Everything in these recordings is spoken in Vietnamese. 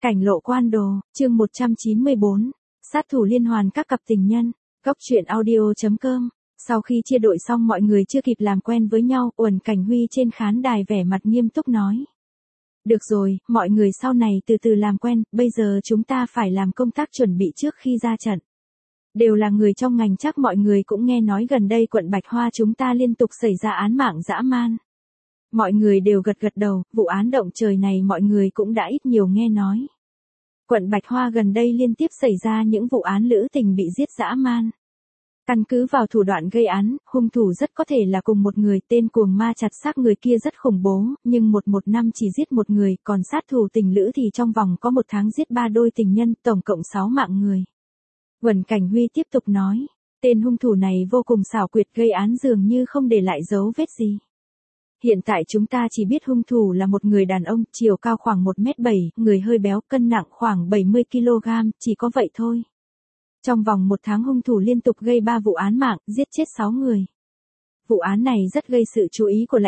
Cảnh lộ quan đồ, chương 194, sát thủ liên hoàn các cặp tình nhân, góc truyện audio.com. Sau khi chia đội xong mọi người chưa kịp làm quen với nhau, Uẩn Cảnh Huy trên khán đài vẻ mặt nghiêm túc nói. Được rồi, mọi người sau này từ từ làm quen, bây giờ chúng ta phải làm công tác chuẩn bị trước khi ra trận. Đều là người trong ngành chắc mọi người cũng nghe nói gần đây quận Bạch Hoa chúng ta liên tục xảy ra án mạng dã man. Mọi người đều gật gật đầu, vụ án động trời này mọi người cũng đã ít nhiều nghe nói. Quận Bạch Hoa gần đây liên tiếp xảy ra những vụ án lữ tình bị giết dã man. Căn cứ vào thủ đoạn gây án, hung thủ rất có thể là cùng một người, tên cuồng ma chặt xác người kia rất khủng bố, nhưng một năm chỉ giết một người, còn sát thủ tình lữ thì trong vòng có 1 tháng giết 3 đôi tình nhân, tổng cộng 6 mạng người. Uẩn Cảnh Huy tiếp tục nói, tên hung thủ này vô cùng xảo quyệt, gây án dường như không để lại dấu vết gì. Hiện tại chúng ta chỉ biết hung thủ là một người đàn ông, chiều cao khoảng 1m7, người hơi béo, cân nặng khoảng 70kg, chỉ có vậy thôi. Trong vòng 1 tháng hung thủ liên tục gây 3 vụ án mạng, giết chết 6 người. Vụ án này rất gây sự chú ý của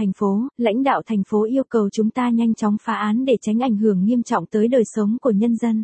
lãnh đạo thành phố yêu cầu chúng ta nhanh chóng phá án để tránh ảnh hưởng nghiêm trọng tới đời sống của nhân dân.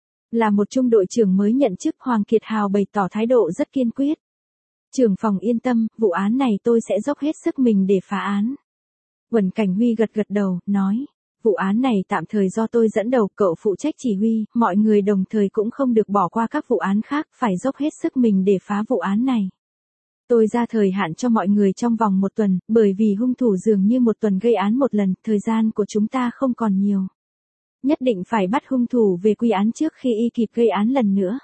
Là một trung đội trưởng mới nhận chức, Hoàng Kiệt Hào bày tỏ thái độ rất kiên quyết. Trưởng phòng yên tâm, vụ án này tôi sẽ dốc hết sức mình để phá án. Uẩn Cảnh Huy gật gật đầu, nói, vụ án này tạm thời do tôi dẫn đầu, cậu phụ trách chỉ huy, mọi người đồng thời cũng không được bỏ qua các vụ án khác, phải dốc hết sức mình để phá vụ án này. Tôi ra thời hạn cho mọi người trong vòng 1 tuần, bởi vì hung thủ dường như 1 tuần gây án 1 lần, thời gian của chúng ta không còn nhiều. Nhất định phải bắt hung thủ về quy án trước khi y kịp gây án lần nữa.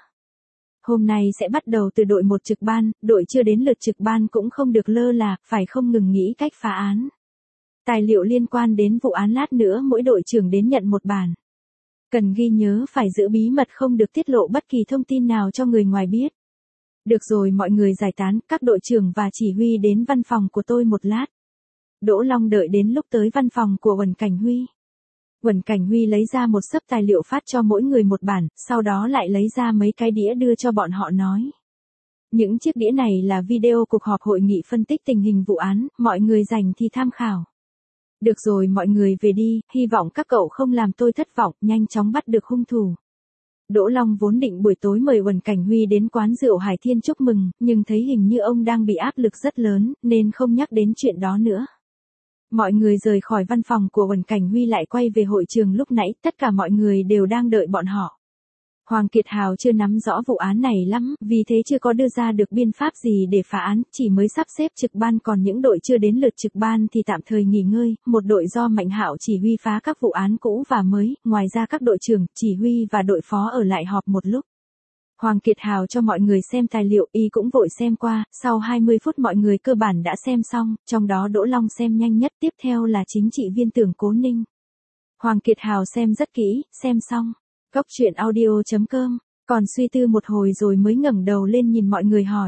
Hôm nay sẽ bắt đầu từ đội 1 trực ban, đội chưa đến lượt trực ban cũng không được lơ là, phải không ngừng nghĩ cách phá án. Tài liệu liên quan đến vụ án lát nữa mỗi đội trưởng đến nhận 1 bản. Cần ghi nhớ phải giữ bí mật, không được tiết lộ bất kỳ thông tin nào cho người ngoài biết. Được rồi, mọi người giải tán, các đội trưởng và chỉ huy đến văn phòng của tôi 1 lát. Đỗ Long đợi đến lúc tới văn phòng của Uẩn Cảnh Huy. Uẩn Cảnh Huy lấy ra một xấp tài liệu phát cho mỗi người 1 bản, sau đó lại lấy ra mấy cái đĩa đưa cho bọn họ nói. Những chiếc đĩa này là video cuộc họp hội nghị phân tích tình hình vụ án, mọi người rảnh thì tham khảo. Được rồi, mọi người về đi, hy vọng các cậu không làm tôi thất vọng, nhanh chóng bắt được hung thủ. Đỗ Long vốn định buổi tối mời Uẩn Cảnh Huy đến quán rượu Hải Thiên chúc mừng, nhưng thấy hình như ông đang bị áp lực rất lớn, nên không nhắc đến chuyện đó nữa. Mọi người rời khỏi văn phòng của Uẩn Cảnh Huy lại quay về hội trường lúc nãy, tất cả mọi người đều đang đợi bọn họ. Hoàng Kiệt Hào chưa nắm rõ vụ án này lắm, vì thế chưa có đưa ra được biện pháp gì để phá án, chỉ mới sắp xếp trực ban, còn những đội chưa đến lượt trực ban thì tạm thời nghỉ ngơi, một đội do Mạnh Hạo chỉ huy phá các vụ án cũ và mới, ngoài ra các đội trưởng, chỉ huy và đội phó ở lại họp một lúc. Hoàng Kiệt Hào cho mọi người xem tài liệu, y cũng vội xem qua, sau 20 phút mọi người cơ bản đã xem xong, trong đó Đỗ Long xem nhanh nhất, tiếp theo là chính trị viên Tưởng Cố Ninh. Hoàng Kiệt Hào xem rất kỹ, xem xong. Góc truyện audio.com, còn suy tư một hồi rồi mới ngẩng đầu lên nhìn mọi người hỏi.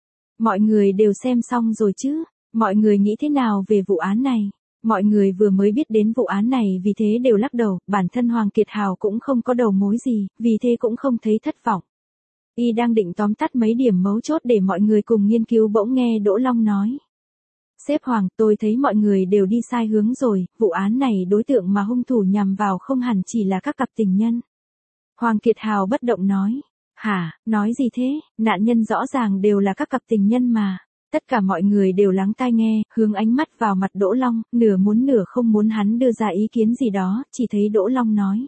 Mọi người đều xem xong rồi chứ, mọi người nghĩ thế nào về vụ án này? Mọi người vừa mới biết đến vụ án này vì thế đều lắc đầu, bản thân Hoàng Kiệt Hào cũng không có đầu mối gì, vì thế cũng không thấy thất vọng. Y đang định tóm tắt mấy điểm mấu chốt để mọi người cùng nghiên cứu, bỗng nghe Đỗ Long nói. Sếp Hoàng, tôi thấy mọi người đều đi sai hướng rồi, vụ án này đối tượng mà hung thủ nhằm vào không hẳn chỉ là các cặp tình nhân. Hoàng Kiệt Hào bất động nói. Hả, nói gì thế, nạn nhân rõ ràng đều là các cặp tình nhân mà. Tất cả mọi người đều lắng tai nghe, hướng ánh mắt vào mặt Đỗ Long, nửa muốn nửa không muốn hắn đưa ra ý kiến gì đó, chỉ thấy Đỗ Long nói.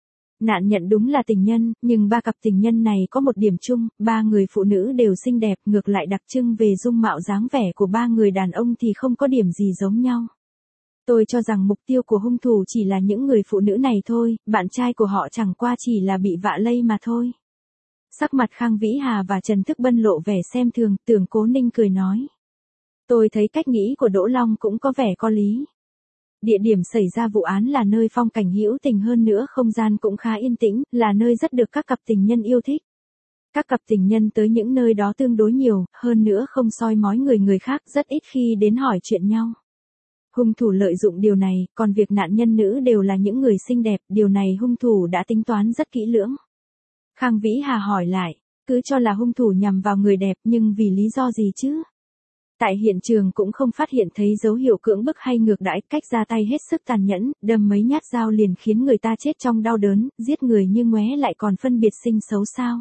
Nạn nhận đúng là tình nhân, nhưng 3 cặp tình nhân này có một điểm chung, 3 người phụ nữ đều xinh đẹp, ngược lại đặc trưng về dung mạo dáng vẻ của 3 người đàn ông thì không có điểm gì giống nhau. Tôi cho rằng mục tiêu của hung thủ chỉ là những người phụ nữ này thôi, bạn trai của họ chẳng qua chỉ là bị vạ lây mà thôi. Sắc mặt Khang Vĩ Hà và Trần Thức Bân lộ vẻ xem thường, Tưởng Cố Ninh cười nói. Tôi thấy cách nghĩ của Đỗ Long cũng có vẻ có lý. Địa điểm xảy ra vụ án là nơi phong cảnh hữu tình, hơn nữa không gian cũng khá yên tĩnh, là nơi rất được các cặp tình nhân yêu thích. Các cặp tình nhân tới những nơi đó tương đối nhiều, hơn nữa không soi mói người khác, rất ít khi đến hỏi chuyện nhau. Hung thủ lợi dụng điều này, còn việc nạn nhân nữ đều là những người xinh đẹp, điều này hung thủ đã tính toán rất kỹ lưỡng. Khang Vĩ Hà hỏi lại, cứ cho là hung thủ nhằm vào người đẹp nhưng vì lý do gì chứ? Tại hiện trường cũng không phát hiện thấy dấu hiệu cưỡng bức hay ngược đãi, cách ra tay hết sức tàn nhẫn, đâm mấy nhát dao liền khiến người ta chết trong đau đớn, giết người như ngoé lại còn phân biệt sinh xấu sao.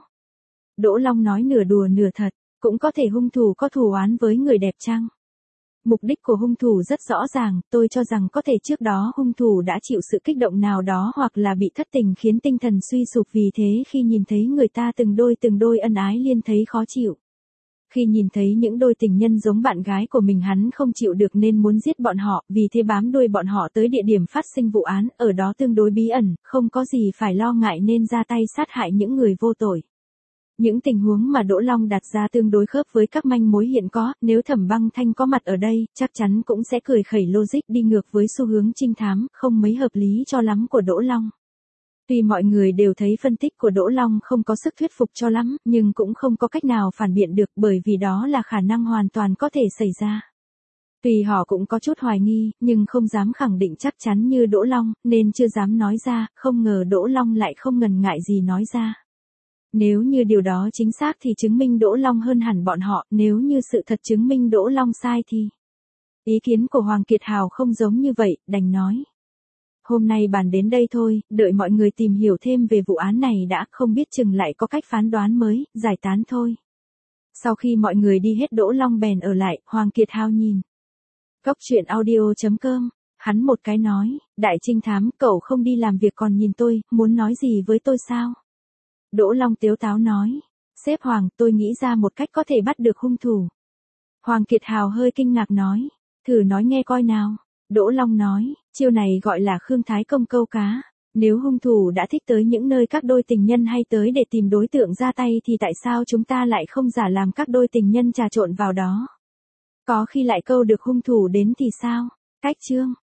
Đỗ Long nói nửa đùa nửa thật, cũng có thể hung thủ có thù oán với người đẹp chăng? Mục đích của hung thủ rất rõ ràng, tôi cho rằng có thể trước đó hung thủ đã chịu sự kích động nào đó hoặc là bị thất tình khiến tinh thần suy sụp, vì thế khi nhìn thấy người ta từng đôi ân ái liên thấy khó chịu. Khi nhìn thấy những đôi tình nhân giống bạn gái của mình hắn không chịu được nên muốn giết bọn họ, vì thế bám đuôi bọn họ tới địa điểm phát sinh vụ án, ở đó tương đối bí ẩn, không có gì phải lo ngại nên ra tay sát hại những người vô tội. Những tình huống mà Đỗ Long đặt ra tương đối khớp với các manh mối hiện có, nếu Thẩm Băng Thanh có mặt ở đây, chắc chắn cũng sẽ cười khẩy logic đi ngược với xu hướng trinh thám, không mấy hợp lý cho lắm của Đỗ Long. Tuy mọi người đều thấy phân tích của Đỗ Long không có sức thuyết phục cho lắm, nhưng cũng không có cách nào phản biện được bởi vì đó là khả năng hoàn toàn có thể xảy ra. Tuy họ cũng có chút hoài nghi, nhưng không dám khẳng định chắc chắn như Đỗ Long, nên chưa dám nói ra, không ngờ Đỗ Long lại không ngần ngại gì nói ra. Nếu như điều đó chính xác thì chứng minh Đỗ Long hơn hẳn bọn họ, nếu như sự thật chứng minh Đỗ Long sai thì... Ý kiến của Hoàng Kiệt Hào không giống như vậy, đành nói. Hôm nay bàn đến đây thôi, đợi mọi người tìm hiểu thêm về vụ án này đã, không biết chừng lại có cách phán đoán mới, giải tán thôi. Sau khi mọi người đi hết Đỗ Long bèn ở lại, Hoàng Kiệt Hào nhìn. Góc truyện audio.com, hắn một cái nói, đại trinh thám, cậu không đi làm việc còn nhìn tôi, muốn nói gì với tôi sao? Đỗ Long tiếu táo nói, sếp Hoàng, tôi nghĩ ra một cách có thể bắt được hung thủ. Hoàng Kiệt Hào hơi kinh ngạc nói, thử nói nghe coi nào. Đỗ Long nói, chiêu này gọi là Khương Thái Công câu cá. Nếu hung thủ đã thích tới những nơi các đôi tình nhân hay tới để tìm đối tượng ra tay thì tại sao chúng ta lại không giả làm các đôi tình nhân trà trộn vào đó? Có khi lại câu được hung thủ đến thì sao? Cách chương